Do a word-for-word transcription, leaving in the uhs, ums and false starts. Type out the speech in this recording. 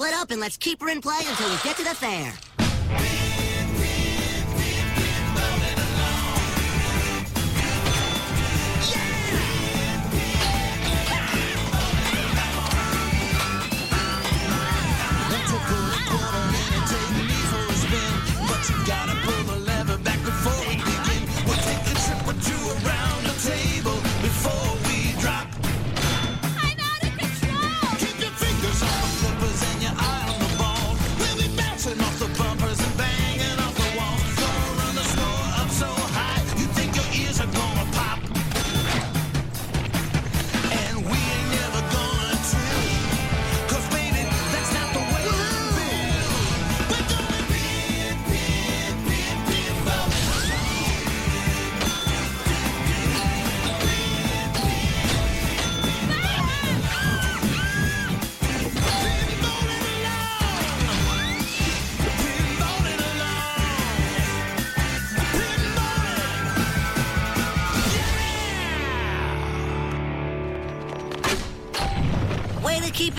split up and let's keep her in play until we get to the fair. Way to keep